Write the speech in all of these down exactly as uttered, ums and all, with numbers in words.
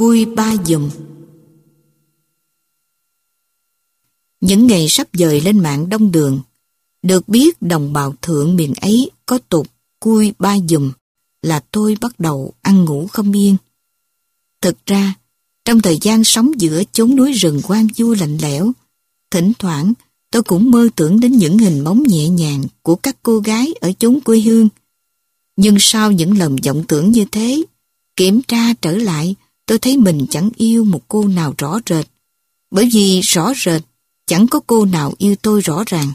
Cui Ba Dùm. Những ngày sắp dời lên mạng đông đường, được biết đồng bào thượng miền ấy có tục cui ba dùm, là tôi bắt đầu ăn ngủ không yên. Thực ra, trong thời gian sống giữa chốn núi rừng hoang vu lạnh lẽo, thỉnh thoảng tôi cũng mơ tưởng đến những hình bóng nhẹ nhàng của các cô gái ở chốn quê hương. Nhưng sau những lần vọng tưởng như thế, kiểm tra trở lại, tôi thấy mình chẳng yêu một cô nào rõ rệt, bởi vì rõ rệt chẳng có cô nào yêu tôi rõ ràng.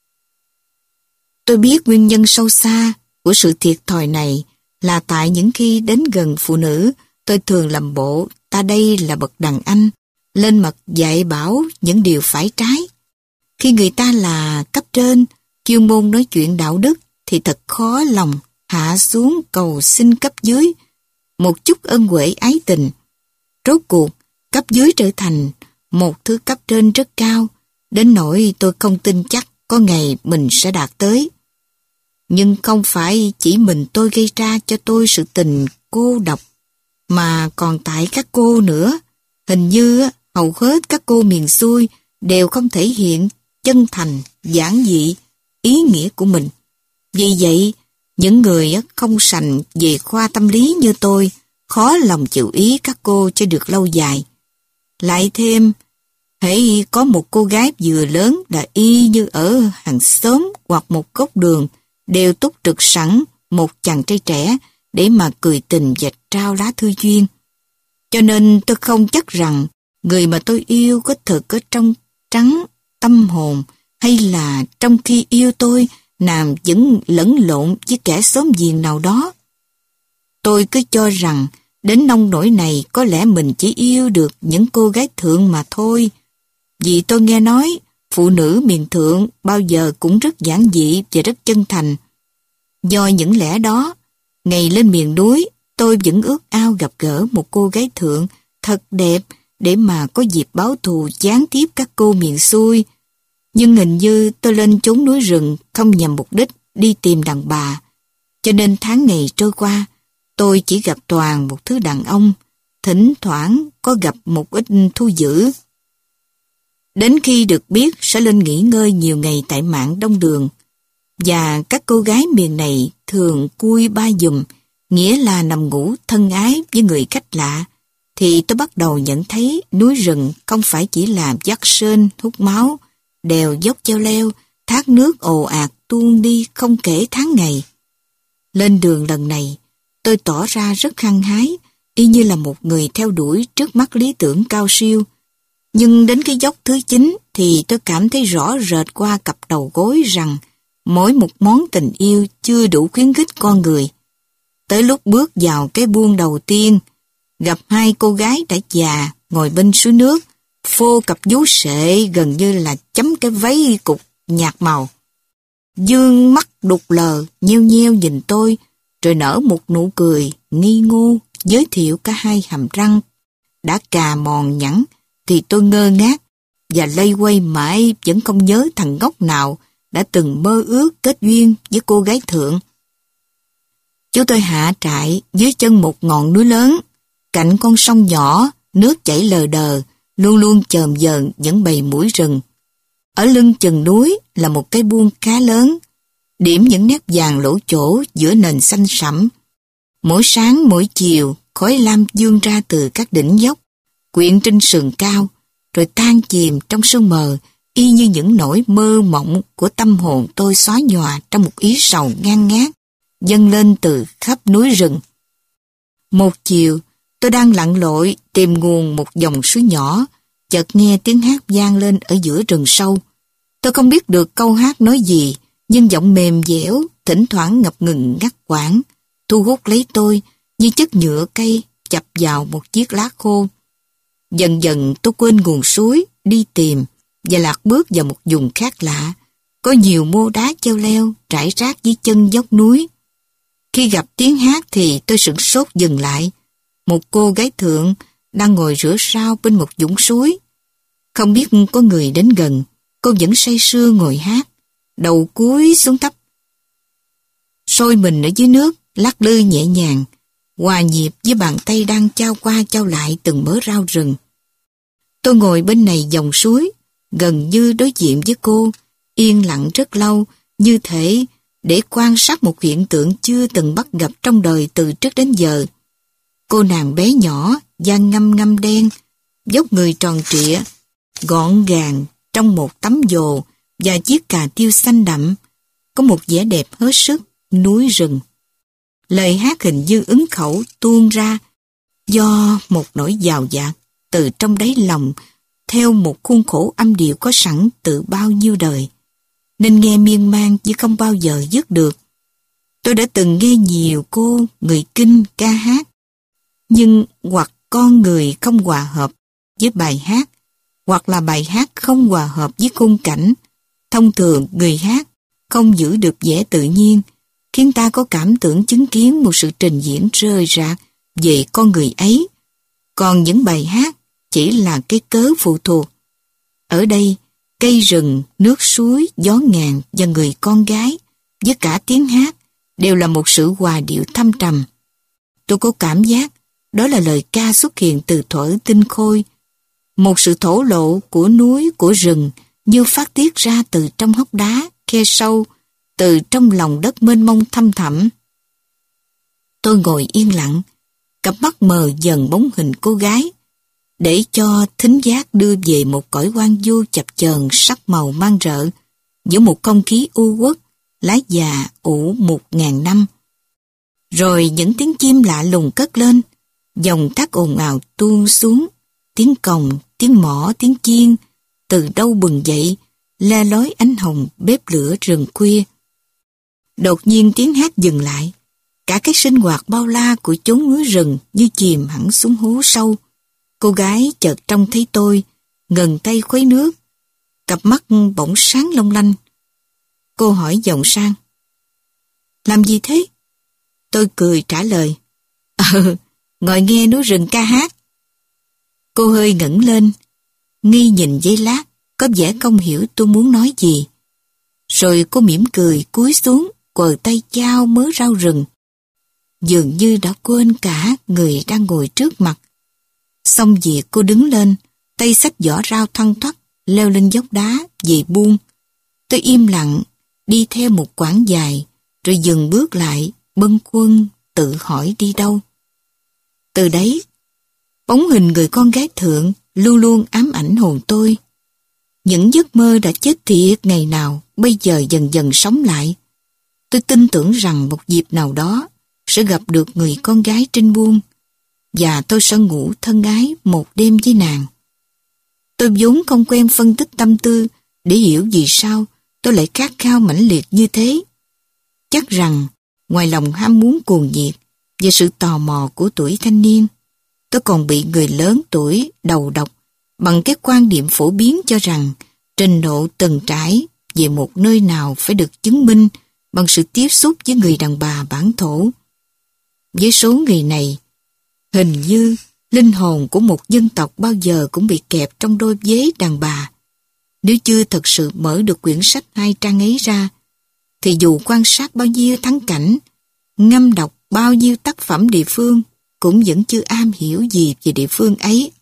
Tôi biết nguyên nhân sâu xa của sự thiệt thòi này là tại những khi đến gần phụ nữ, tôi thường làm bộ ta đây là bậc đàn anh, lên mặt dạy bảo những điều phải trái. Khi người ta là cấp trên, chuyên môn nói chuyện đạo đức, thì thật khó lòng hạ xuống cầu xin cấp dưới một chút ân huệ ái tình. Rốt cuộc, cấp dưới trở thành một thứ cấp trên rất cao, đến nỗi tôi không tin chắc có ngày mình sẽ đạt tới. Nhưng không phải chỉ mình tôi gây ra cho tôi sự tình cô độc, mà còn tại các cô nữa. Hình như hầu hết các cô miền xuôi đều không thể hiện chân thành, giản dị, ý nghĩa của mình. Vì vậy, những người không sành về khoa tâm lý như tôi khó lòng chịu ý các cô cho được lâu dài. Lại thêm, hễ có một cô gái vừa lớn đã y như ở hàng xóm hoặc một góc đường, đều túc trực sẵn một chàng trai trẻ để mà cười tình và trao lá thư duyên. Cho nên tôi không chắc rằng người mà tôi yêu có thực ở trong trắng tâm hồn, hay là trong khi yêu tôi nàng vẫn lẫn lộn với kẻ xóm giềng nào đó. Tôi cứ cho rằng đến nông nỗi này có lẽ mình chỉ yêu được những cô gái thượng mà thôi. Vì tôi nghe nói phụ nữ miền thượng bao giờ cũng rất giản dị và rất chân thành. Do những lẽ đó, ngày lên miền núi, tôi vẫn ước ao gặp gỡ một cô gái thượng thật đẹp để mà có dịp báo thù gián tiếp các cô miền xuôi. Nhưng hình như tôi lên chốn núi rừng không nhằm mục đích đi tìm đàn bà. Cho nên tháng ngày trôi qua, tôi chỉ gặp toàn một thứ đàn ông, thỉnh thoảng có gặp một ít thu dữ. Đến khi được biết sẽ lên nghỉ ngơi nhiều ngày tại mạn đông đường, và các cô gái miền này thường cui ba dùm, nghĩa là nằm ngủ thân ái với người khách lạ, thì tôi bắt đầu nhận thấy núi rừng không phải chỉ là dắt sên hút máu, đèo dốc treo leo, thác nước ồ ạt tuôn đi không kể tháng ngày. Lên đường lần này, tôi tỏ ra rất hăng hái, y như là một người theo đuổi trước mắt lý tưởng cao siêu. Nhưng đến cái dốc thứ chín thì tôi cảm thấy rõ rệt qua cặp đầu gối rằng mỗi một món tình yêu chưa đủ khuyến khích con người. Tới lúc bước vào cái buôn đầu tiên, gặp hai cô gái đã già ngồi bên suối nước, phô cặp vú sệ gần như là chấm cái váy cục nhạt màu. Dương mắt đục lờ, nheo nheo nhìn tôi, rồi nở một nụ cười nghi ngô, giới thiệu cả hai hàm răng đã cà mòn nhẵn, thì tôi ngơ ngác và lây quay mãi vẫn không nhớ thằng ngốc nào đã từng mơ ước kết duyên với cô gái thượng. Chúng tôi hạ trại dưới chân một ngọn núi lớn, cạnh con sông nhỏ, nước chảy lờ đờ, luôn luôn chờm dờn những bầy muỗi rừng. Ở lưng chừng núi là một cái buôn khá lớn, điểm những nét vàng lỗ chỗ giữa nền xanh sẫm. Mỗi sáng mỗi chiều, khói lam dương ra từ các đỉnh dốc, quyện trên sườn cao, rồi tan chìm trong sương mờ, y như những nỗi mơ mộng của tâm hồn tôi xóa nhòa trong một ý sầu ngang ngát, dâng lên từ khắp núi rừng. Một chiều, tôi đang lặn lội tìm nguồn một dòng suối nhỏ, chợt nghe tiếng hát vang lên ở giữa rừng sâu. Tôi không biết được câu hát nói gì, nhưng giọng mềm dẻo, thỉnh thoảng ngập ngừng ngắt quãng, thu hút lấy tôi như chất nhựa cây chập vào một chiếc lá khô. Dần dần tôi quên nguồn suối, đi tìm, và lạc bước vào một vùng khác lạ. Có nhiều mô đá treo leo trải rác dưới chân dốc núi. Khi gặp tiếng hát thì tôi sửng sốt dừng lại. Một cô gái thượng đang ngồi rửa rau bên một vũng suối. Không biết có người đến gần, cô vẫn say sưa ngồi hát, đầu cúi xuống thấp. Sôi mình ở dưới nước, lắc lư nhẹ nhàng, hòa nhịp với bàn tay đang chao qua chao lại từng mớ rau rừng. Tôi ngồi bên này dòng suối, gần như đối diện với cô, yên lặng rất lâu, như thể để quan sát một hiện tượng chưa từng bắt gặp trong đời từ trước đến giờ. Cô nàng bé nhỏ, da ngăm ngăm đen, dốc người tròn trịa, gọn gàng trong một tấm dồ và chiếc cà tiêu xanh đậm, có một vẻ đẹp hết sức núi rừng. Lời hát hình như ứng khẩu tuôn ra do một nỗi dào dạt từ trong đáy lòng, theo một khuôn khổ âm điệu có sẵn từ bao nhiêu đời, nên nghe miên man chứ không bao giờ dứt được. Tôi đã từng nghe nhiều cô, người Kinh ca hát, nhưng hoặc con người không hòa hợp với bài hát, hoặc là bài hát không hòa hợp với khung cảnh. Thông thường người hát không giữ được vẻ tự nhiên, khiến ta có cảm tưởng chứng kiến một sự trình diễn rơi rạc về con người ấy. Còn những bài hát chỉ là cái cớ phụ thuộc. Ở đây, cây rừng, nước suối, gió ngàn và người con gái, với cả tiếng hát, đều là một sự hòa điệu thâm trầm. Tôi có cảm giác đó là lời ca xuất hiện từ thuở tinh khôi, một sự thổ lộ của núi, của rừng, như phát tiết ra từ trong hốc đá, khe sâu, từ trong lòng đất mênh mông thăm thẳm. Tôi ngồi yên lặng, cặp mắt mờ dần bóng hình cô gái, để cho thính giác đưa về một cõi hoang vu chập chờn sắc màu mang rợ, giữa một không khí u uất, lá già ủ một ngàn năm. Rồi những tiếng chim lạ lùng cất lên, dòng thác ồn ào tuôn xuống, tiếng còng, tiếng mõ, tiếng chiên, từ đâu bừng dậy, le lói ánh hồng bếp lửa rừng khuya. Đột nhiên tiếng hát dừng lại, cả cái sinh hoạt bao la của chốn núi rừng như chìm hẳn xuống hố sâu. Cô gái chợt trông thấy tôi, ngần tay khuấy nước, cặp mắt bỗng sáng long lanh. Cô hỏi giọng sang: "Làm gì thế?" Tôi cười trả lời: "Ờ, ngồi nghe núi rừng ca hát." Cô hơi ngẩng lên, nghi nhìn giây lát, có vẻ không hiểu tôi muốn nói gì. Rồi cô mỉm cười cúi xuống, quờ tay chao mớ rau rừng, dường như đã quên cả người đang ngồi trước mặt. Xong việc cô đứng lên, tay xách giỏ rau thoăn thoắt, leo lên dốc đá, về buông. Tôi im lặng, đi theo một quãng dài, rồi dừng bước lại, bâng khuâng, tự hỏi đi đâu. Từ đấy, bóng hình người con gái thượng luôn luôn ám ảnh hồn tôi. Những giấc mơ đã chết thiệt ngày nào, bây giờ dần dần sống lại. Tôi tin tưởng rằng một dịp nào đó sẽ gặp được người con gái trên buông, và tôi sẽ ngủ thân ái một đêm với nàng. Tôi vốn không quen phân tích tâm tư để hiểu vì sao tôi lại khát khao mãnh liệt như thế. Chắc rằng ngoài lòng ham muốn cuồng nhiệt và sự tò mò của tuổi thanh niên, tôi còn bị người lớn tuổi đầu độc bằng cái quan điểm phổ biến cho rằng trình độ từng trải về một nơi nào phải được chứng minh bằng sự tiếp xúc với người đàn bà bản thổ. Với số người này, hình như linh hồn của một dân tộc bao giờ cũng bị kẹp trong đôi vế đàn bà. Nếu chưa thật sự mở được quyển sách hai trang ấy ra, thì dù quan sát bao nhiêu thắng cảnh, ngâm đọc bao nhiêu tác phẩm địa phương, cũng vẫn chưa am hiểu gì về địa phương ấy.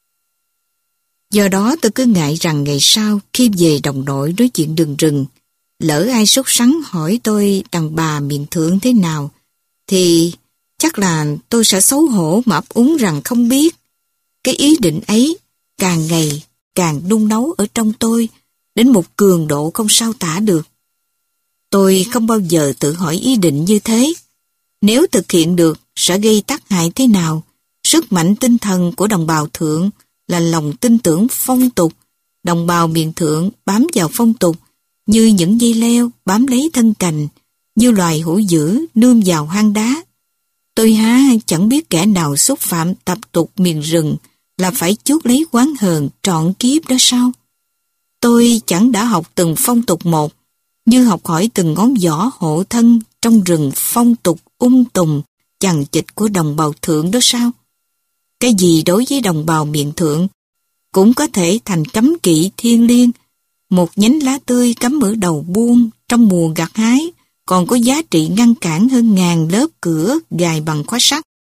Do đó tôi cứ ngại rằng ngày sau khi về đồng đội nói chuyện đường rừng, lỡ ai sốt sắng hỏi tôi đàn bà miền thượng thế nào, thì chắc là tôi sẽ xấu hổ mà ấp úng rằng không biết. Cái ý định ấy càng ngày càng đun nấu ở trong tôi đến một cường độ không sao tả được. Tôi không bao giờ tự hỏi ý định như thế. Nếu thực hiện được sẽ gây tác hại thế nào? Sức mạnh tinh thần của đồng bào thượng là lòng tin tưởng phong tục. Đồng bào miền thượng bám vào phong tục như những dây leo bám lấy thân cành, như loài hổ dữ nương vào hang đá. Tôi há chẳng biết kẻ nào xúc phạm tập tục miền rừng là phải chuốc lấy oán hờn trọn kiếp đó sao? Tôi chẳng đã học từng phong tục một, như học hỏi từng ngón giỏ hộ thân trong rừng phong tục ung tùng chằng chịt của đồng bào thượng đó sao? Cái gì đối với đồng bào miền thượng cũng có thể thành cấm kỵ thiêng liêng. Một nhánh lá tươi cắm ở đầu buông trong mùa gặt hái còn có giá trị ngăn cản hơn ngàn lớp cửa gài bằng khóa sắt.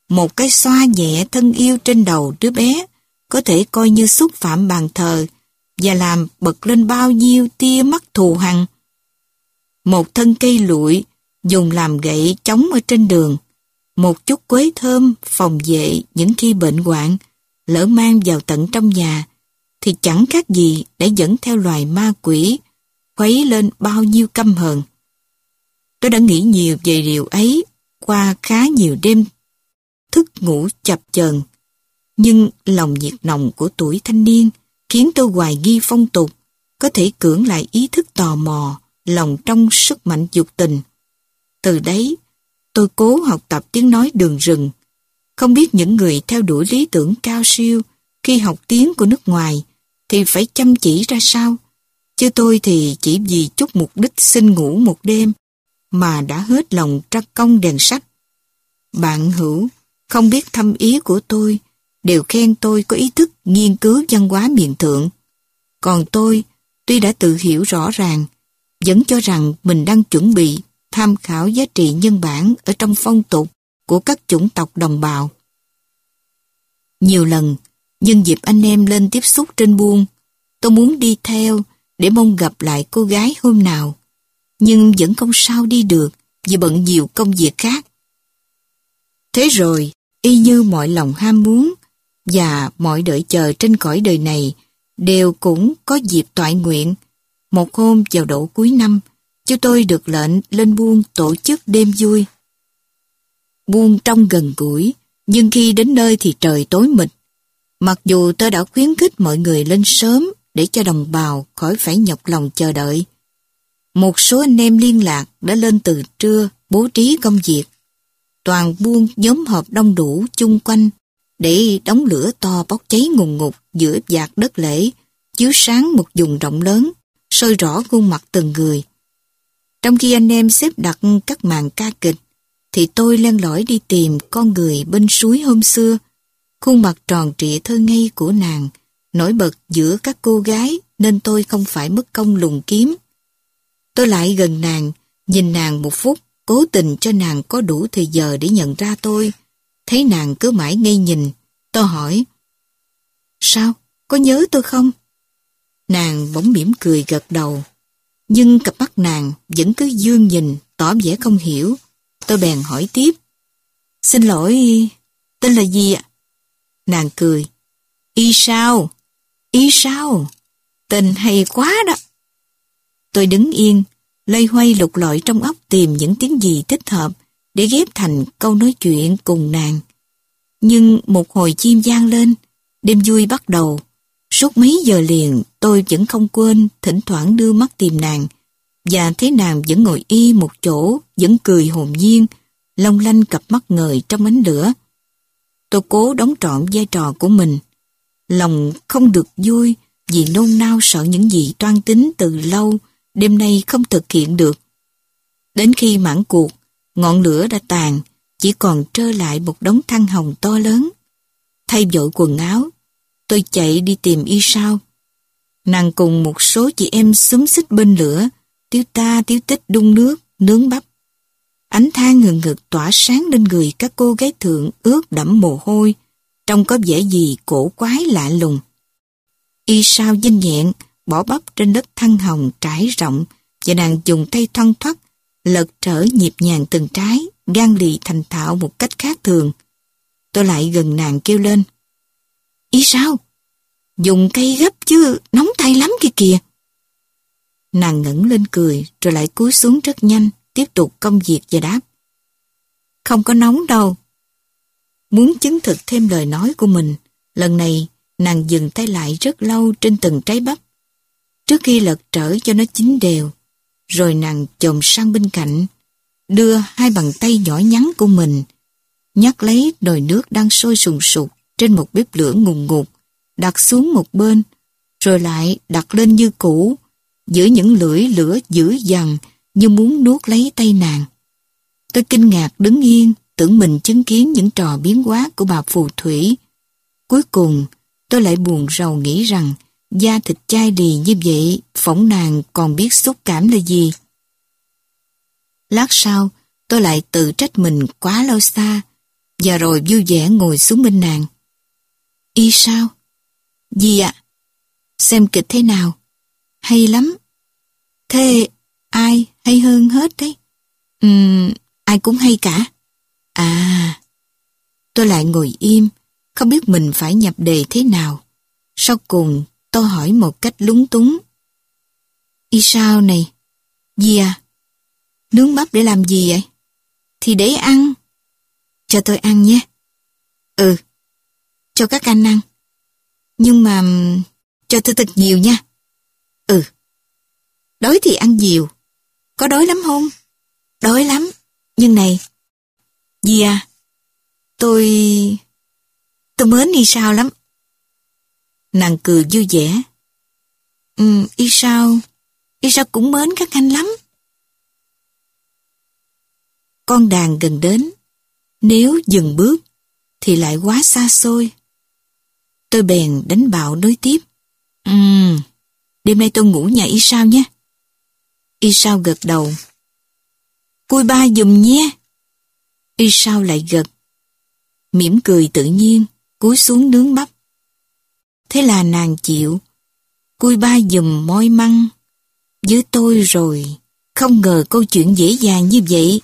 một cái xoa nhẹ thân yêu trên đầu đứa bé có thể coi như xúc phạm bàn thờ và làm bật lên bao nhiêu tia mắt thù hằn. Một thân cây lụi dùng làm gậy chống ở trên đường, một chút quế thơm phòng vệ những khi bệnh hoạn, lỡ mang vào tận trong nhà, thì chẳng khác gì để dẫn theo loài ma quỷ, khuấy lên bao nhiêu căm hờn. Tôi đã nghĩ nhiều về điều ấy qua khá nhiều đêm thức ngủ chập chờn, nhưng lòng nhiệt nồng của tuổi thanh niên khiến tôi hoài nghi phong tục có thể cưỡng lại ý thức tò mò, lòng trong sức mạnh dục tình. Từ đấy, tôi cố học tập tiếng nói đường rừng. Không biết những người theo đuổi lý tưởng cao siêu khi học tiếng của nước ngoài thì phải chăm chỉ ra sao, chứ tôi thì chỉ vì chút mục đích xin ngủ một đêm mà đã hết lòng tra công đèn sách. Bạn hữu không biết thâm ý của tôi đều khen tôi có ý thức nghiên cứu văn hóa miền thượng. Còn tôi, tuy đã tự hiểu rõ ràng, vẫn cho rằng mình đang chuẩn bị tham khảo giá trị nhân bản ở trong phong tục của các chủng tộc đồng bào. Nhiều lần, nhân dịp anh em lên tiếp xúc trên buôn, tôi muốn đi theo để mong gặp lại cô gái hôm nào, nhưng vẫn không sao đi được vì bận nhiều công việc khác. Thế rồi, y như mọi lòng ham muốn và mọi đợi chờ trên cõi đời này đều cũng có dịp toại nguyện. Một hôm vào độ cuối năm, chúng tôi được lệnh lên buôn tổ chức đêm vui. Buôn trông gần gũi, nhưng khi đến nơi thì trời tối mịt. Mặc dù tôi đã khuyến khích mọi người lên sớm để cho đồng bào khỏi phải nhọc lòng chờ đợi. Một số anh em liên lạc đã lên từ trưa bố trí công việc. Toàn buôn nhóm họp đông đủ chung quanh để đống lửa to bốc cháy ngùn ngụt giữa vạt đất lễ, chiếu sáng một vùng rộng lớn, soi rõ khuôn mặt từng người. Trong khi anh em xếp đặt các màn ca kịch, thì tôi len lỏi đi tìm con người bên suối hôm xưa. Khuôn mặt tròn trịa thơ ngây của nàng nổi bật giữa các cô gái nên tôi không phải mất công lùng kiếm. Tôi lại gần nàng, nhìn nàng một phút, cố tình cho nàng có đủ thời giờ để nhận ra tôi. Thấy nàng cứ mãi ngây nhìn, tôi hỏi: "Sao? Có nhớ tôi không?" Nàng bỗng mỉm cười gật đầu, nhưng cặp mắt nàng vẫn cứ dương nhìn, tỏ vẻ không hiểu. Tôi bèn hỏi tiếp: "Xin lỗi, tên là gì ạ?" Nàng cười: "Y sao? Y sao? Tên hay quá đó." Tôi đứng yên, loay hoay lục lọi trong óc tìm những tiếng gì thích hợp để ghép thành câu nói chuyện cùng nàng. Nhưng một hồi chim vang lên, đêm vui bắt đầu. Suốt mấy giờ liền tôi vẫn không quên thỉnh thoảng đưa mắt tìm nàng, và thấy nàng vẫn ngồi y một chỗ, vẫn cười hồn nhiên, long lanh cặp mắt ngời trong ánh lửa. Tôi cố đóng trọn vai trò của mình. Lòng không được vui vì nôn nao sợ những gì toan tính từ lâu đêm nay không thực hiện được. Đến khi mãn cuộc, ngọn lửa đã tàn, chỉ còn trơ lại một đống than hồng to lớn. Thay vội quần áo, tôi chạy đi tìm Y Sao. Nàng cùng một số chị em xúm xít bên lửa, tiếu ta tiếu tích đun nước, nướng bắp. Ánh than ngừng ngực tỏa sáng lên người các cô gái thượng ướt đẫm mồ hôi, trông có vẻ gì cổ quái lạ lùng. Y Sao nhanh nhẹn bỏ bắp trên đất than hồng trải rộng, và nàng dùng tay thoăn thoắt lật trở nhịp nhàng từng trái, gan lì thành thạo một cách khác thường. Tôi lại gần nàng kêu lên: "Y Sao? Dùng cây gấp chứ, nóng tay lắm kia kìa." Nàng ngẩng lên cười, rồi lại cúi xuống rất nhanh, tiếp tục công việc và đáp: "Không có nóng đâu." Muốn chứng thực thêm lời nói của mình, lần này nàng dừng tay lại rất lâu trên từng trái bắp, trước khi lật trở cho nó chín đều. Rồi nàng chồm sang bên cạnh, đưa hai bàn tay nhỏ nhắn của mình, nhắc lấy nồi nước đang sôi sùng sục trên một bếp lửa ngùn ngụt, đặt xuống một bên, rồi lại đặt lên như cũ, giữa những lưỡi lửa dữ dằn như muốn nuốt lấy tay nàng. Tôi kinh ngạc đứng yên, tưởng mình chứng kiến những trò biến hóa của bà phù thủy. Cuối cùng, tôi lại buồn rầu nghĩ rằng da thịt chai lì như vậy, phỏng nàng còn biết xúc cảm là gì. Lát sau, tôi lại tự trách mình quá lâu xa, và rồi vui vẻ ngồi xuống bên nàng. Y sao? Gì ạ? À? Xem kịch thế nào? Hay lắm. Thế ai hay hơn hết đấy? Ừm, ai cũng hay cả. À, tôi lại ngồi im, không biết mình phải nhập đề thế nào. Sau cùng, tôi hỏi một cách lúng túng. Y sao này? Gì à? Nướng bắp để làm gì vậy? Thì để ăn. Cho tôi ăn nhé. Ừ, cho các anh ăn. Nhưng mà cho tôi thật nhiều nha. Ừ. Đói thì ăn nhiều. Có đói lắm không? Đói lắm. Nhưng này, gì à? Tôi... Tôi mến Y Sao lắm. Nàng cười vui vẻ. Ừ, Y Sao... Y Sao cũng mến các anh lắm. Con đàn gần đến. Nếu dừng bước thì lại quá xa xôi. Tôi bèn đánh bạo nối tiếp. Ừm, đêm nay tôi ngủ nhà Y Sao nhé. Y Sao gật đầu. Cui ba giùm nhé. Y Sao lại gật. Mỉm cười tự nhiên, cúi xuống nướng bắp. Thế là nàng chịu. Cui ba giùm moi măng. Với tôi rồi, không ngờ câu chuyện dễ dàng như vậy.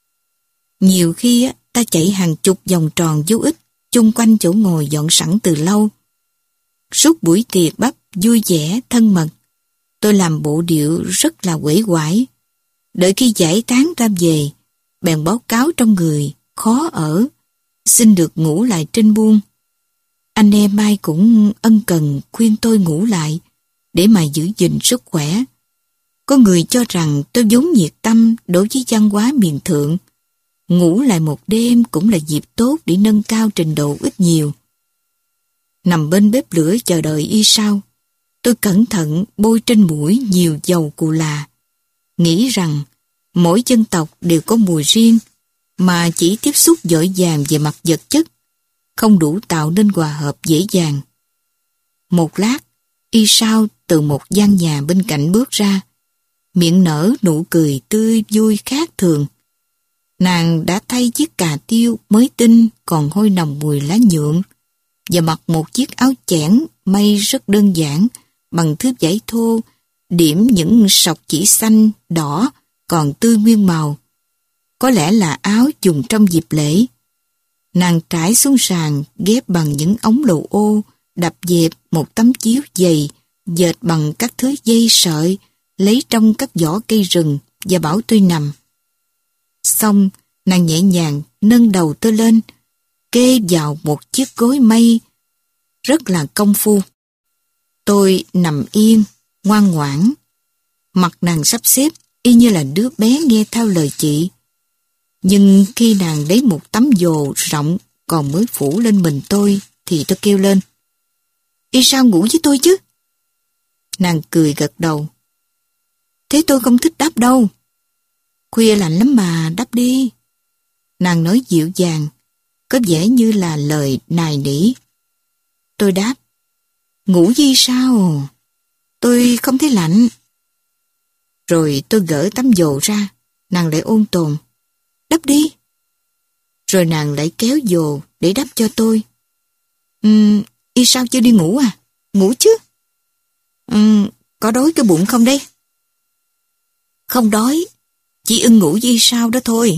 Nhiều khi á, ta chạy hàng chục vòng tròn vô ích chung quanh chỗ ngồi dọn sẵn từ lâu. Suốt buổi tiệc bắp vui vẻ, thân mật, tôi làm bộ điệu rất là uể oải. Đợi khi giải tán ra về, bèn báo cáo trong người, khó ở, xin được ngủ lại trên buông. Anh em ai cũng ân cần khuyên tôi ngủ lại, để mà giữ gìn sức khỏe. Có người cho rằng tôi vốn nhiệt tâm đối với văn hóa miền thượng. Ngủ lại một đêm cũng là dịp tốt để nâng cao trình độ ít nhiều. Nằm bên bếp lửa chờ đợi Y Sao, tôi cẩn thận bôi trên mũi nhiều dầu cù là, nghĩ rằng mỗi dân tộc đều có mùi riêng, mà chỉ tiếp xúc dội dàng về mặt vật chất, không đủ tạo nên hòa hợp dễ dàng. Một lát, Y Sao từ một gian nhà bên cạnh bước ra, miệng nở nụ cười tươi vui khác thường. Nàng đã thay chiếc cà tiêu mới tinh còn hôi nồng mùi lá nhuộm và mặc một chiếc áo chẽn may rất đơn giản bằng thước vải thô, điểm những sọc chỉ xanh, đỏ còn tươi nguyên màu. Có lẽ là áo dùng trong dịp lễ. Nàng trải xuống sàn ghép bằng những ống lầu ô, đập dẹp một tấm chiếu dày dệt bằng các thớ dây sợi lấy trong các vỏ cây rừng và bảo tôi nằm. Xong, nàng nhẹ nhàng nâng đầu tôi lên, kê vào một chiếc gối mây, rất là công phu. Tôi nằm yên, ngoan ngoãn. Mặt nàng sắp xếp y như là đứa bé nghe theo lời chị. Nhưng khi nàng lấy một tấm dồ rộng còn mới phủ lên mình tôi, thì tôi kêu lên. Y Sao ngủ với tôi chứ? Nàng cười gật đầu. Thế tôi không thích đắp đâu. Khuya lạnh lắm mà, đắp đi. Nàng nói dịu dàng, có vẻ như là lời nài nỉ. Tôi đáp. Ngủ gì sao? Tôi không thấy lạnh. Rồi tôi gỡ tấm dồ ra, nàng lại ôn tồn. Đắp đi. Rồi nàng lại kéo dồ để đắp cho tôi. Ừm, Y Sao chưa đi ngủ à? Ngủ chứ. Ừm, có đói cái bụng không đây? Không đói, chỉ ưng ngủ với Y Sao đó thôi.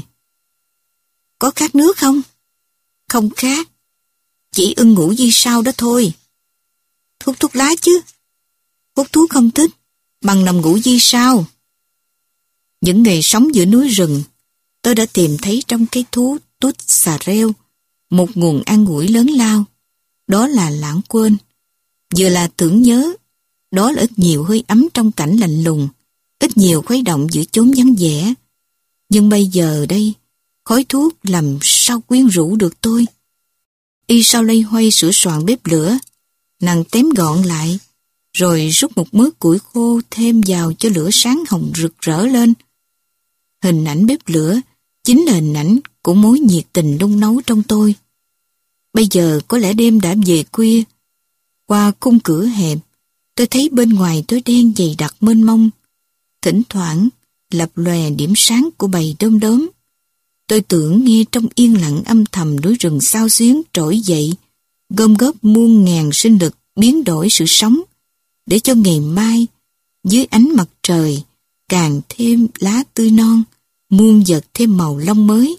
Có khát nước không? Không khát, chỉ ưng ngủ với Y Sao đó thôi. Hút thuốc lá chứ? Hút thuốc không thích, bằng nằm ngủ với Y Sao. Những ngày sống giữa núi rừng, tôi đã tìm thấy trong cái thú tút xà reo một nguồn an ủi lớn lao. Đó là lãng quên, vừa là tưởng nhớ. Đó là ít nhiều hơi ấm trong cảnh lạnh lùng, ít nhiều khuấy động giữa chốn vắng vẻ. Nhưng bây giờ đây, khói thuốc làm sao quyến rũ được tôi. Y Sao loay hoay sửa soạn bếp lửa, nàng tém gọn lại, rồi rút một mớ củi khô thêm vào cho lửa sáng hồng rực rỡ lên. Hình ảnh bếp lửa chính là hình ảnh của mối nhiệt tình đun nấu trong tôi. Bây giờ có lẽ đêm đã về khuya. Qua khung cửa hẹp, tôi thấy bên ngoài tối đen dày đặc mênh mông. Thỉnh thoảng lập lòe điểm sáng của bầy đom đóm. Tôi tưởng nghe trong yên lặng âm thầm núi rừng xao xuyến trỗi dậy, gom góp muôn ngàn sinh lực biến đổi sự sống, để cho ngày mai, dưới ánh mặt trời, càng thêm lá tươi non, muôn vật thêm màu lông mới.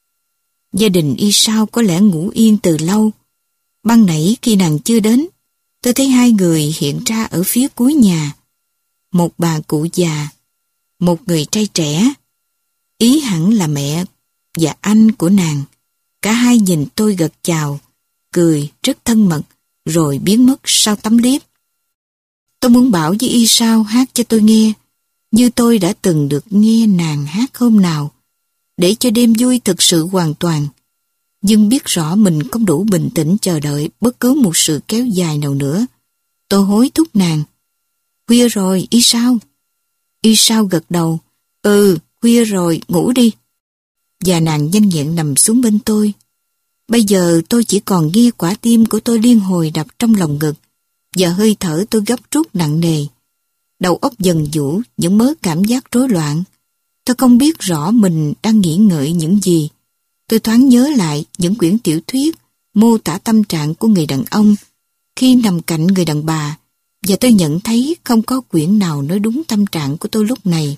Gia đình Y Sao có lẽ ngủ yên từ lâu. Ban nãy khi nàng chưa đến, tôi thấy hai người hiện ra ở phía cuối nhà. Một bà cụ già, một người trai trẻ. Ý hẳn là mẹ và anh của nàng. Cả hai nhìn tôi gật chào, cười rất thân mật, rồi biến mất sau tấm liếp. Tôi muốn bảo với Y Sao hát cho tôi nghe, như tôi đã từng được nghe nàng hát hôm nào, để cho đêm vui thực sự hoàn toàn. Nhưng biết rõ mình không đủ bình tĩnh chờ đợi bất cứ một sự kéo dài nào nữa. Tôi hối thúc nàng. Khuya rồi, Y Sao? Y Sao gật đầu. Ừ, khuya rồi, ngủ đi. Và nàng nhanh nhẹn nằm xuống bên tôi. Bây giờ tôi chỉ còn nghe quả tim của tôi liên hồi đập trong lòng ngực, và hơi thở tôi gấp rút nặng nề. Đầu óc dần dũ những mớ cảm giác rối loạn. Tôi không biết rõ mình đang nghĩ ngợi những gì. Tôi thoáng nhớ lại những quyển tiểu thuyết mô tả tâm trạng của người đàn ông khi nằm cạnh người đàn bà, và tôi nhận thấy không có quyển nào nói đúng tâm trạng của tôi lúc này.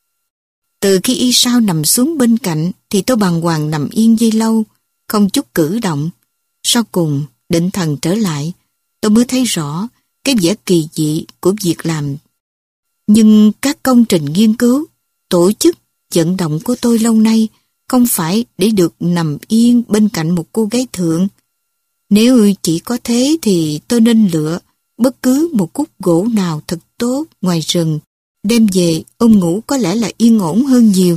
Từ khi Y Sao nằm xuống bên cạnh thì tôi bàng hoàng nằm yên giây lâu, không chút cử động. Sau cùng, định thần trở lại, tôi mới thấy rõ cái vẻ kỳ dị của việc làm. Nhưng các công trình nghiên cứu, tổ chức, vận động của tôi lâu nay không phải để được nằm yên bên cạnh một cô gái thượng. Nếu chỉ có thế thì tôi nên lựa bất cứ một khúc gỗ nào thật tốt ngoài rừng, đem về ôm ngủ có lẽ là yên ổn hơn nhiều.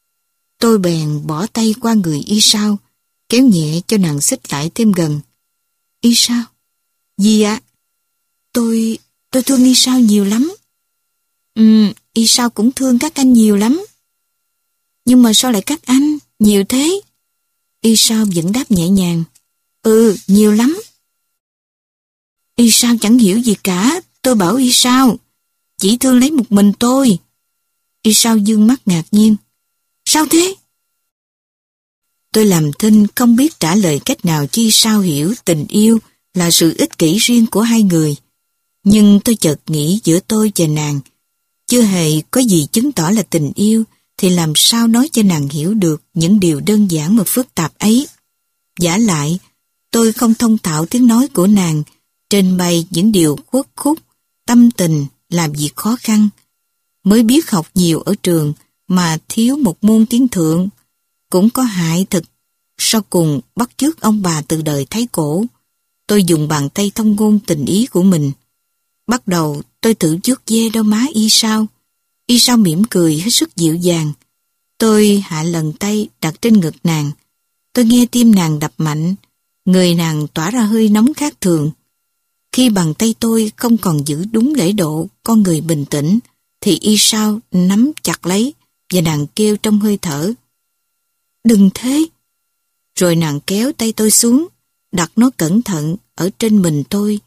Tôi bèn bỏ tay qua người Y Sao, kéo nhẹ cho nàng xích lại thêm gần. Y Sao? Gì ạ? Tôi... tôi thương Y Sao nhiều lắm. Ừ, Y Sao cũng thương các anh nhiều lắm. Nhưng mà sao lại các anh nhiều thế? Y Sao vẫn đáp nhẹ nhàng. Ừ, nhiều lắm. Y Sao chẳng hiểu gì cả. Tôi bảo Y Sao chỉ thương lấy một mình tôi. Y Sao dương mắt ngạc nhiên. Sao thế? Tôi làm thinh không biết trả lời cách nào cho Y Sao hiểu tình yêu là sự ích kỷ riêng của hai người. Nhưng tôi chợt nghĩ giữa tôi và nàng chưa hề có gì chứng tỏ là tình yêu, thì làm sao nói cho nàng hiểu được những điều đơn giản mà phức tạp ấy. Vả lại, tôi không thông thạo tiếng nói của nàng, trình bày những điều khuất khúc, tâm tình làm việc khó khăn. Mới biết học nhiều ở trường mà thiếu một môn tiếng thượng, cũng có hại thật. Sau cùng bắt chước ông bà từ đời Thái Cổ, tôi dùng bàn tay thông ngôn tình ý của mình. Bắt đầu tôi thử vuốt ve đôi má Y Sao. Y Sao mỉm cười hết sức dịu dàng. Tôi hạ lần tay đặt trên ngực nàng. Tôi nghe tim nàng đập mạnh, người nàng tỏa ra hơi nóng khác thường. Khi bàn tay tôi không còn giữ đúng lễ độ con người bình tĩnh, thì Y Sao nắm chặt lấy và nàng kêu trong hơi thở. Đừng thế! Rồi nàng kéo tay tôi xuống, đặt nó cẩn thận ở trên mình tôi,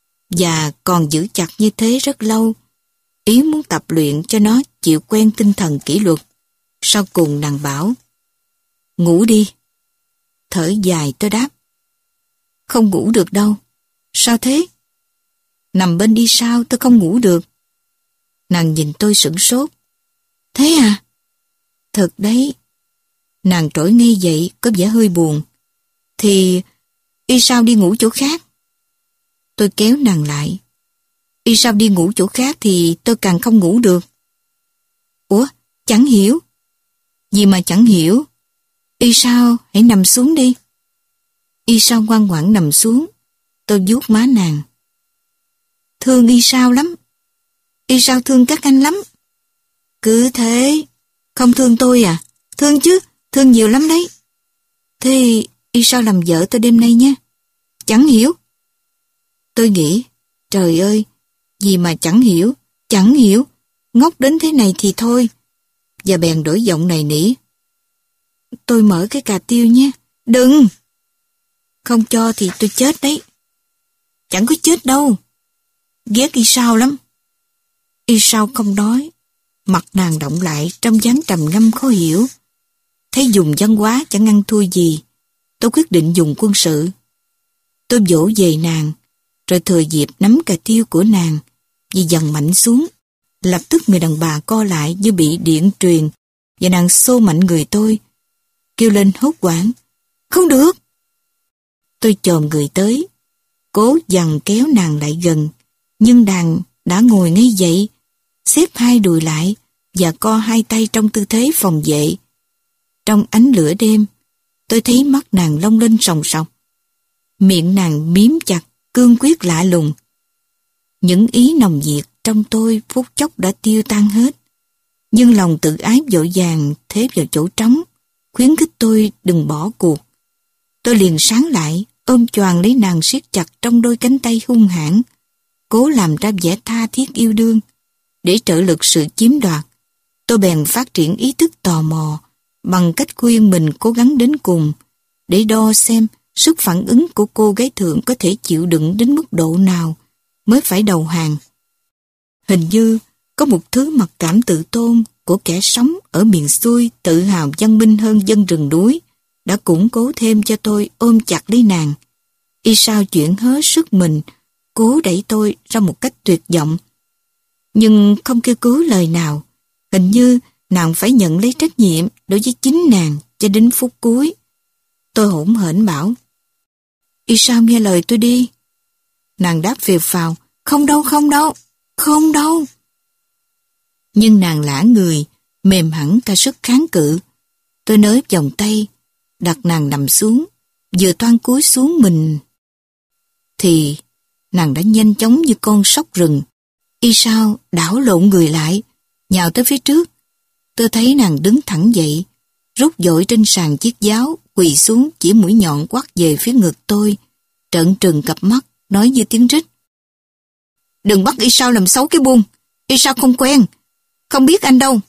và còn giữ chặt như thế rất lâu. Ý muốn tập luyện cho nó chịu quen tinh thần kỷ luật. Sau cùng nàng bảo, ngủ đi. Thở dài tôi đáp, không ngủ được đâu. Sao thế? Nằm bên Y Sao tôi không ngủ được. Nàng nhìn tôi sửng sốt. Thế à? Thật đấy. Nàng trỗi ngay dậy có vẻ hơi buồn. Thì Y Sao đi ngủ chỗ khác. Tôi kéo nàng lại. Y Sao đi ngủ chỗ khác thì tôi càng không ngủ được. Ủa, chẳng hiểu. Gì mà chẳng hiểu? Y Sao hãy nằm xuống đi. Y Sao ngoan ngoãn nằm xuống. Tôi vuốt má nàng. Thương Y Sao lắm. Y Sao thương các anh lắm. Cứ thế. Không thương tôi à? Thương chứ, thương nhiều lắm đấy. Thế Y Sao làm vợ tôi đêm nay nhé. Chẳng hiểu. Tôi nghĩ, trời ơi, gì mà chẳng hiểu, chẳng hiểu, ngốc đến thế này thì thôi. Và bèn đổi giọng này nỉ. Tôi mở cái cà tiêu nhé. Đừng! Không cho thì tôi chết đấy. Chẳng có chết đâu. Ghét Y Sao lắm. Y Sao không nói. Mặt nàng động lại trong dáng trầm ngâm khó hiểu. Thấy dùng văn hóa chẳng ăn thua gì, tôi quyết định dùng quân sự. Tôi vỗ về nàng, rồi thừa dịp nắm cà tiêu của nàng, vì dần mạnh xuống. Lập tức người đàn bà co lại như bị điện truyền, và nàng xô mạnh người tôi, kêu lên hốt hoảng: "Không được!" Tôi chồm người tới, cố dằn kéo nàng lại gần, nhưng nàng đã ngồi ngay dậy, xếp hai đùi lại và co hai tay trong tư thế phòng vệ. Trong ánh lửa đêm, tôi thấy mắt nàng long lên sòng sọc. Miệng nàng miếm chặt, cương quyết lạ lùng. Những ý nồng nhiệt trong tôi phút chốc đã tiêu tan hết, nhưng lòng tự ái vội vàng thế vào chỗ trống, khuyến khích tôi đừng bỏ cuộc. Tôi liền sáng lại, ôm choàng lấy nàng siết chặt trong đôi cánh tay hung hãn, cố làm ra vẻ tha thiết yêu đương. Để trợ lực sự chiếm đoạt, tôi bèn phát triển ý thức tò mò bằng cách khuyên mình cố gắng đến cùng, để đo xem sức phản ứng của cô gái thượng có thể chịu đựng đến mức độ nào mới phải đầu hàng. Hình như có một thứ mặc cảm tự tôn của kẻ sống ở miền xuôi tự hào văn minh hơn dân rừng núi đã củng cố thêm cho tôi ôm chặt lấy nàng. Y sao chuyển hết sức mình, cố đẩy tôi ra một cách tuyệt vọng, nhưng không kêu cứu lời nào. Hình như nàng phải nhận lấy trách nhiệm đối với chính nàng cho đến phút cuối. Tôi hỗn hển bảo: "Y sao nghe lời tôi đi." Nàng đáp phều phào: "Không đâu, không đâu, không đâu." Nhưng nàng lả người, mềm hẳn cả sức kháng cự. Tôi nới vòng tay, đặt nàng nằm xuống, vừa toan cúi xuống mình, thì nàng đã nhanh chóng như con sóc rừng. Y sao đảo lộn người lại, nhào tới phía trước. Tôi thấy nàng đứng thẳng dậy, rút vội trên sàn chiếc giáo, quỳ xuống chỉ mũi nhọn quát về phía ngực tôi, trợn trừng cặp mắt, nói như tiếng rít: "Đừng bắt Y sao làm xấu cái buông. Y sao không quen, không biết anh đâu."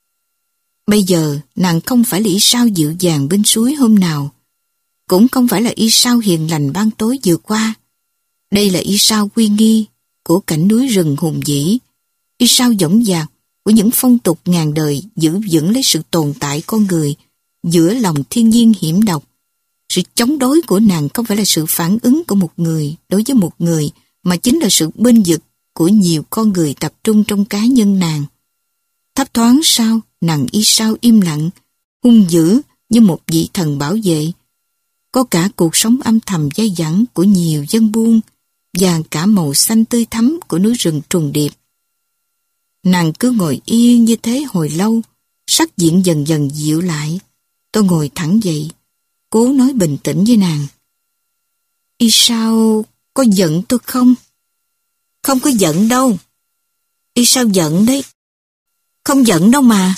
Bây giờ nàng không phải là Y sao dịu dàng bên suối hôm nào, cũng không phải là Y sao hiền lành ban tối vừa qua. Đây là Y sao uy nghi của cảnh núi rừng hùng vĩ, Y sao dõng dạc của những phong tục ngàn đời giữ vững lấy sự tồn tại con người giữa lòng thiên nhiên hiểm độc. Sự chống đối của nàng không phải là sự phản ứng của một người đối với một người, mà chính là sự bênh vực của nhiều con người tập trung trong cá nhân nàng. Thấp thoáng sao, nàng Y sao im lặng, hung dữ như một vị thần bảo vệ. Có cả cuộc sống âm thầm dai dẳng của nhiều dân buôn và cả màu xanh tươi thắm của núi rừng trùng điệp. Nàng cứ ngồi yên như thế hồi lâu, sắc diện dần dần dịu lại. Tôi ngồi thẳng dậy, cố nói bình tĩnh với nàng: "Y sao có giận tôi không?" "Không có giận đâu." "Y sao giận đấy." "Không giận đâu mà."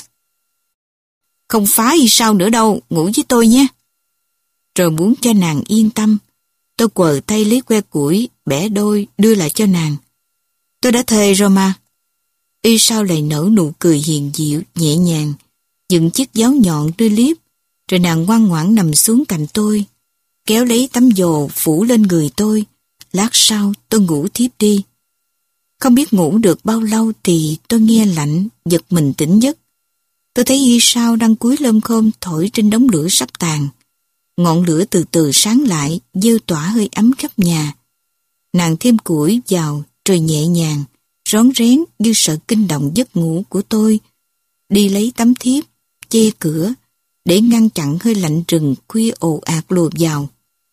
"Không phá Y sao nữa đâu, ngủ với tôi nhé." Rồi muốn cho nàng yên tâm, tôi quờ tay lấy que củi, bẻ đôi đưa lại cho nàng. "Tôi đã thề rồi mà." Y sao lại nở nụ cười hiền dịu, nhẹ nhàng, dựng chiếc giáo nhọn đưa liếp, rồi nàng ngoan ngoãn nằm xuống cạnh tôi, kéo lấy tấm dồ phủ lên người tôi. Lát sau tôi ngủ thiếp đi. Không biết ngủ được bao lâu thì tôi nghe lạnh, giật mình tỉnh giấc. Tôi thấy Y sao đang cúi lơm khom thổi trên đống lửa sắp tàn. Ngọn lửa từ từ sáng lại, gieo tỏa hơi ấm khắp nhà. Nàng thêm củi vào, rồi nhẹ nhàng, rón rén như sợ kinh động giấc ngủ của tôi, đi lấy tấm thiếp, che cửa, để ngăn chặn hơi lạnh rừng khuya ồ ạt lùa vào.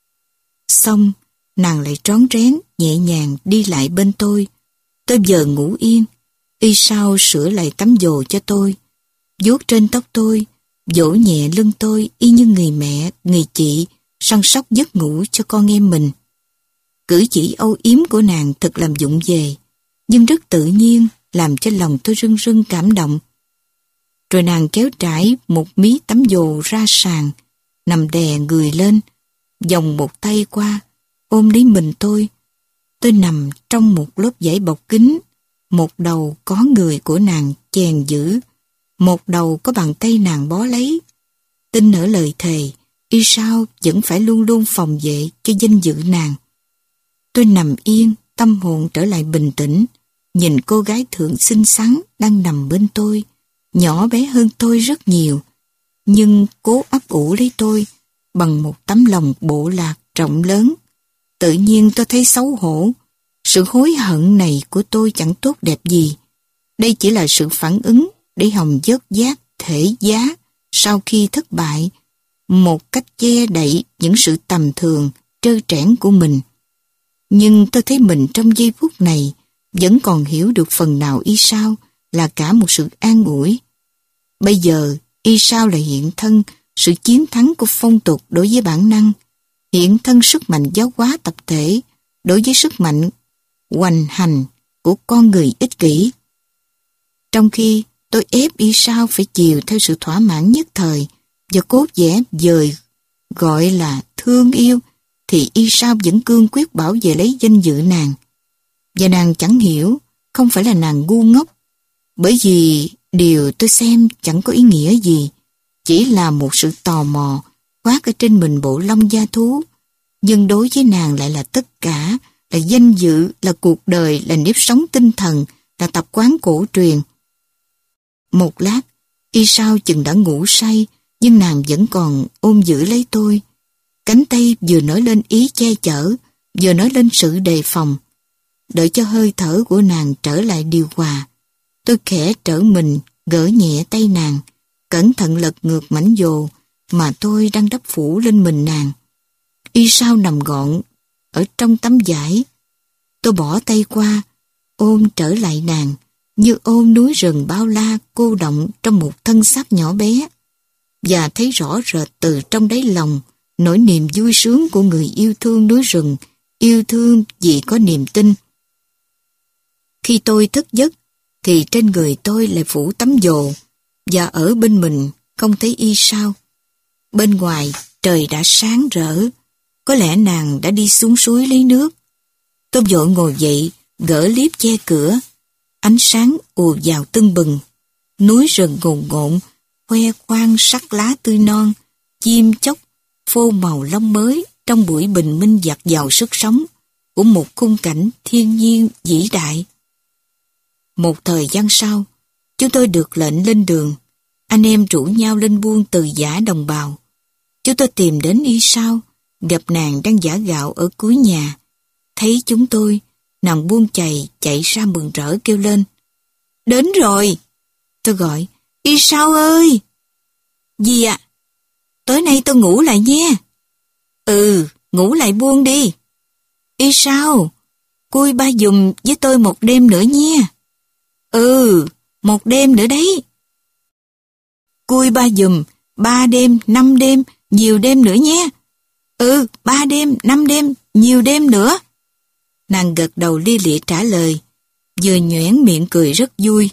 Xong, nàng lại rón rén, nhẹ nhàng đi lại bên tôi. Tôi giờ ngủ yên, Y sao sửa lại tấm dồ cho tôi, vuốt trên tóc tôi, vỗ nhẹ lưng tôi y như người mẹ, người chị, săn sóc giấc ngủ cho con em mình. Cử chỉ âu yếm của nàng thật làm vụng về, nhưng rất tự nhiên, làm cho lòng tôi rưng rưng cảm động. Rồi nàng kéo trải một mí tấm dồ ra sàn, nằm đè người lên, vòng một tay qua, ôm lấy mình tôi. Tôi nằm trong một lớp vải bọc kín, một đầu có người của nàng chèn giữ, một đầu có bàn tay nàng bó lấy. Tin ở lời thề, Y sao vẫn phải luôn luôn phòng vệ cho danh dự nàng. Tôi nằm yên, tâm hồn trở lại bình tĩnh, nhìn cô gái thượng xinh xắn đang nằm bên tôi, nhỏ bé hơn tôi rất nhiều. nhưng cố ấp ủ lấy tôi bằng một tấm lòng bộ lạc rộng lớn. Tự nhiên tôi thấy xấu hổ. Sự hối hận này của tôi chẳng tốt đẹp gì. Đây chỉ là sự phản ứng để hòng vớt vát thể giá sau khi thất bại, một cách che đậy những sự tầm thường, trơ trẽn của mình. Nhưng tôi thấy mình trong giây phút này vẫn còn hiểu được phần nào Esau là cả một sự an ủi. Bây giờ, Esau là hiện thân sự chiến thắng của phong tục đối với bản năng, hiện thân sức mạnh giáo hóa tập thể đối với sức mạnh hoành hành của con người ích kỷ. Trong khi tôi ép Esau phải chiều theo sự thỏa mãn nhất thời và cố vẽ dời gọi là thương yêu, thì Esau vẫn cương quyết bảo vệ lấy danh dự nàng. Và nàng chẳng hiểu, không phải là nàng ngu ngốc, bởi vì điều tôi xem chẳng có ý nghĩa gì, chỉ là một sự tò mò khoác ở trên mình bộ lông da thú, nhưng đối với nàng lại là tất cả, là danh dự, là cuộc đời, là nếp sống tinh thần, là tập quán cổ truyền. Một lát, Esau chừng đã ngủ say, nhưng nàng vẫn còn ôm giữ lấy tôi. Cánh tay vừa nói lên ý che chở, vừa nói lên sự đề phòng. Đợi cho hơi thở của nàng trở lại điều hòa, tôi khẽ trở mình, gỡ nhẹ tay nàng, cẩn thận lật ngược mảnh dồ mà tôi đang đắp phủ lên mình nàng. Esau nằm gọn ở trong tấm vải. Tôi bỏ tay qua, ôm trở lại nàng, như ôm núi rừng bao la cô động trong một thân xác nhỏ bé, và thấy rõ rệt từ trong đáy lòng nỗi niềm vui sướng của người yêu thương núi rừng, yêu thương vì có niềm tin. Khi tôi thức giấc, thì trên người tôi lại phủ tấm dồ, và ở bên mình không thấy Esau. Bên ngoài trời đã sáng rỡ, có lẽ nàng đã đi xuống suối lấy nước. Tôi vội ngồi dậy, gỡ liếp che cửa. Ánh sáng ùa vào tưng bừng, núi rừng ngồn ngộn, khoe khoang sắc lá tươi non, chim chóc phô màu lông mới trong buổi bình minh dạt dào sức sống của một khung cảnh thiên nhiên vĩ đại. Một thời gian sau, chúng tôi được lệnh lên đường. Anh em rủ nhau lên buôn từ giã đồng bào. Chúng tôi tìm đến Esau, gặp nàng đang giã gạo ở cuối nhà. Thấy chúng tôi, nàng buông chày chạy ra mừng rỡ kêu lên: "Đến rồi!" Tôi gọi: "Esau ơi!" "Gì ạ?" À? "Tối nay tôi ngủ lại nha." "Ừ, ngủ lại buông đi." "Esau, cui ba giùm với tôi một đêm nữa nha." "Ừ, một đêm nữa đấy." "Cui ba giùm, ba đêm, năm đêm, nhiều đêm nữa nhé." "Ừ, ba đêm, năm đêm, nhiều đêm nữa." Nàng gật đầu lia lịa trả lời, vừa nhoẻn miệng cười rất vui.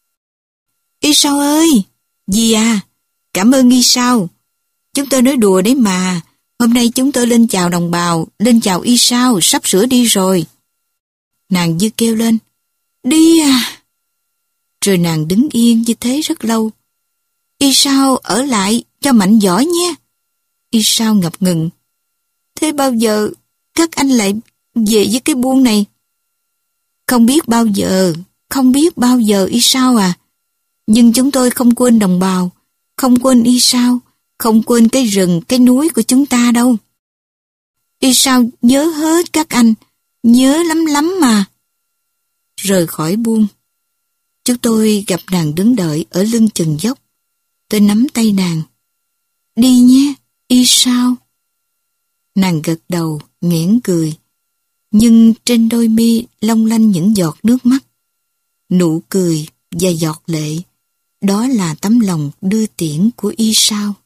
"Esau ơi!" "Gì à?" "Cảm ơn Esau. Chúng tôi nói đùa đấy mà. Hôm nay chúng tôi lên chào đồng bào, lên chào Esau, sắp sửa đi rồi." Nàng như kêu lên: "Đi à!" Rồi nàng đứng yên như thế rất lâu. "Esau ở lại cho mạnh giỏi nhé." Esau ngập ngừng: "Thế bao giờ các anh lại về với cái buôn này?" "Không biết bao giờ, không biết bao giờ Esau à. Nhưng chúng tôi không quên đồng bào, không quên Esau, không quên cái rừng, cái núi của chúng ta đâu. Esau nhớ hết các anh, nhớ lắm lắm mà." Rời khỏi buôn, chúng tôi gặp nàng đứng đợi ở lưng chừng dốc. Tôi nắm tay nàng: "Đi nhé, Esau." Nàng gật đầu, nhoẻn cười, nhưng trên đôi mi long lanh những giọt nước mắt. Nụ cười và giọt lệ, đó là tấm lòng đưa tiễn của Esau.